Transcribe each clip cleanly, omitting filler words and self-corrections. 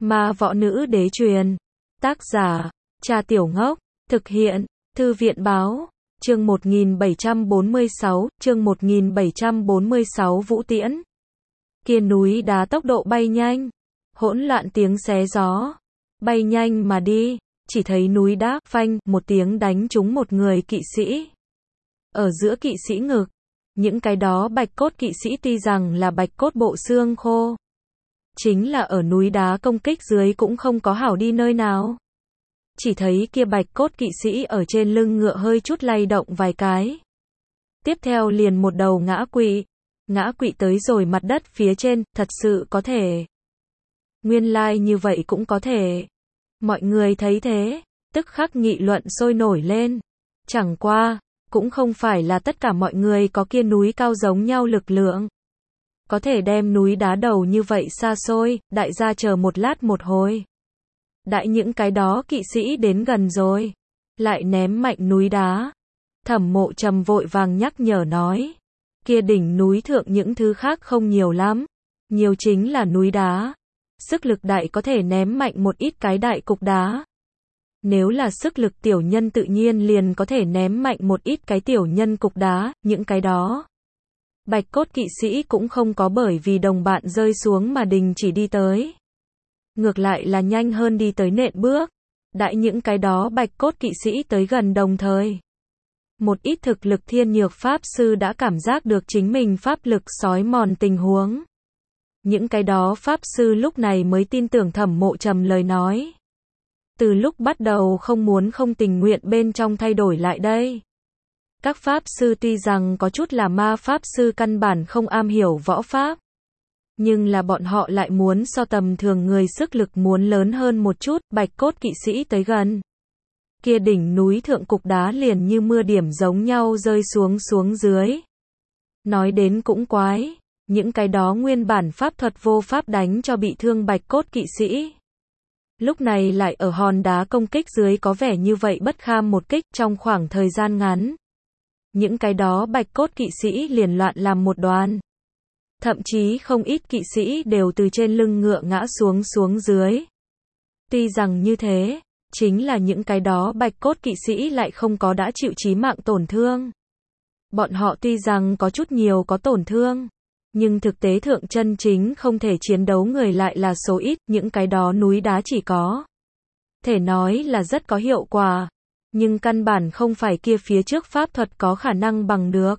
Ma võ nữ đế truyền. Tác giả, Cha Tiểu Ngốc. Thực hiện, Thư viện báo. Chương 1746, Vũ Tiễn. Kia núi đá tốc độ bay nhanh. Hỗn loạn tiếng xé gió. Bay nhanh mà đi. Chỉ thấy núi đá, phanh, một tiếng đánh trúng một người kỵ sĩ. Ở giữa kỵ sĩ ngực. Những cái đó bạch cốt kỵ sĩ tuy rằng là bạch cốt bộ xương khô. Chính là ở núi đá công kích dưới cũng không có hảo đi nơi nào. Chỉ thấy kia bạch cốt kỵ sĩ ở trên lưng ngựa hơi chút lay động vài cái. Tiếp theo liền một đầu ngã quỵ. Ngã quỵ tới rồi mặt đất phía trên, thật sự có thể. Nguyên lai như vậy cũng có thể. Mọi người thấy thế, tức khắc nghị luận sôi nổi lên. Chẳng qua, cũng không phải là tất cả mọi người có kia núi cao giống nhau lực lượng. Có thể đem núi đá đầu như vậy xa xôi, đại gia chờ một lát một hồi. Đại những cái đó kỵ sĩ đến gần rồi. Lại ném mạnh núi đá. Thẩm Mộ Trầm vội vàng nhắc nhở nói. Kia đỉnh núi thượng những thứ khác không nhiều lắm. Nhiều chính là núi đá. Sức lực đại có thể ném mạnh một ít cái đại cục đá. Nếu là sức lực tiểu nhân tự nhiên liền có thể ném mạnh một ít cái tiểu nhân cục đá, những cái đó. Bạch cốt kỵ sĩ cũng không có bởi vì đồng bạn rơi xuống mà đình chỉ đi tới. Ngược lại là nhanh hơn đi tới nện bước. Đại những cái đó bạch cốt kỵ sĩ tới gần đồng thời. Một ít thực lực thiên nhược pháp sư đã cảm giác được chính mình pháp lực xói mòn tình huống. Những cái đó pháp sư lúc này mới tin tưởng Thẩm Mộ Trầm lời nói. Từ lúc bắt đầu không tình nguyện bên trong thay đổi lại đây. Các pháp sư tuy rằng có chút là ma pháp sư căn bản không am hiểu võ pháp. Nhưng là bọn họ lại muốn so tầm thường người sức lực muốn lớn hơn một chút, bạch cốt kỵ sĩ tới gần. Kia đỉnh núi thượng cục đá liền như mưa điểm giống nhau rơi xuống dưới. Nói đến cũng quái, những cái đó nguyên bản pháp thuật vô pháp đánh cho bị thương bạch cốt kỵ sĩ. Lúc này lại ở hòn đá công kích dưới có vẻ như vậy bất kham một kích trong khoảng thời gian ngắn. Những cái đó bạch cốt kỵ sĩ liền loạn làm một đoàn. Thậm chí không ít kỵ sĩ đều từ trên lưng ngựa ngã xuống dưới. Tuy rằng như thế, chính là những cái đó bạch cốt kỵ sĩ lại không có đã chịu chí mạng tổn thương. Bọn họ tuy rằng có chút nhiều có tổn thương, nhưng thực tế thượng chân chính không thể chiến đấu người lại là số ít, những cái đó núi đá chỉ có thể nói là rất có hiệu quả, nhưng căn bản không phải kia phía trước pháp thuật có khả năng bằng được.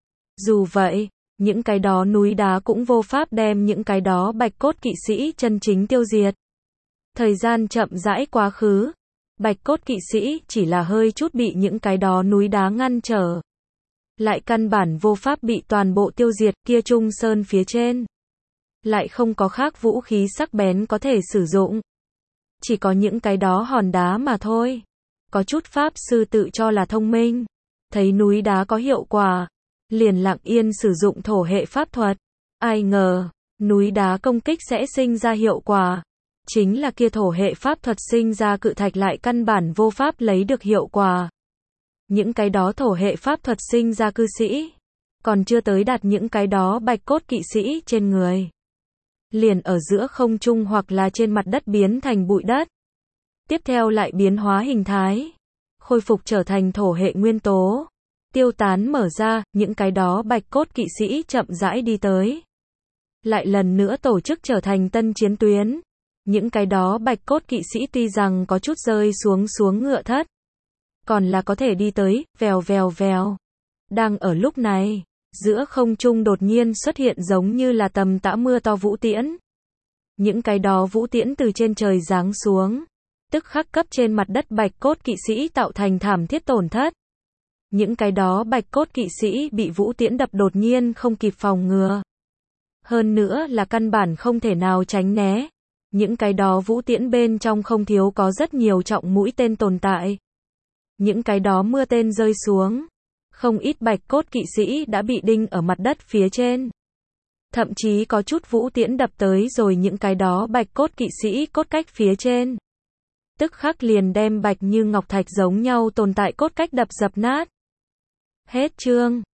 Dù vậy, những cái đó núi đá cũng vô pháp đem những cái đó bạch cốt kỵ sĩ chân chính tiêu diệt. Thời gian chậm rãi quá khứ, bạch cốt kỵ sĩ chỉ là hơi chút bị những cái đó núi đá ngăn trở. Lại căn bản vô pháp bị toàn bộ tiêu diệt, kia Trung Sơn phía trên. Lại không có khác vũ khí sắc bén có thể sử dụng. Chỉ có những cái đó hòn đá mà thôi. Có chút pháp sư tự cho là thông minh. Thấy núi đá có hiệu quả. Liền lặng yên sử dụng thổ hệ pháp thuật. Ai ngờ, núi đá công kích sẽ sinh ra hiệu quả. Chính là kia thổ hệ pháp thuật sinh ra cự thạch lại căn bản vô pháp lấy được hiệu quả. Những cái đó thổ hệ pháp thuật sinh ra cư sĩ. Còn chưa tới đạt những cái đó bạch cốt kỵ sĩ trên người. Liền ở giữa không trung hoặc là trên mặt đất biến thành bụi đất. Tiếp theo lại biến hóa hình thái. Khôi phục trở thành thổ hệ nguyên tố. Tiêu tán mở ra, những cái đó bạch cốt kỵ sĩ chậm rãi đi tới. Lại lần nữa tổ chức trở thành tân chiến tuyến. Những cái đó bạch cốt kỵ sĩ tuy rằng có chút rơi xuống ngựa thất. Còn là có thể đi tới, vèo. Đang ở lúc này, giữa không trung đột nhiên xuất hiện giống như là tầm tã mưa to vũ tiễn. Những cái đó vũ tiễn từ trên trời giáng xuống. Tức khắc cấp trên mặt đất bạch cốt kỵ sĩ tạo thành thảm thiết tổn thất. Những cái đó bạch cốt kỵ sĩ bị vũ tiễn đập đột nhiên không kịp phòng ngừa. Hơn nữa là căn bản không thể nào tránh né. Những cái đó vũ tiễn bên trong không thiếu có rất nhiều trọng mũi tên tồn tại. Những cái đó mưa tên rơi xuống. Không ít bạch cốt kỵ sĩ đã bị đinh ở mặt đất phía trên. Thậm chí có chút vũ tiễn đập tới rồi những cái đó bạch cốt kỵ sĩ cốt cách phía trên. Tức khắc liền đem bạch như ngọc thạch giống nhau tồn tại cốt cách đập dập nát. Hết chương.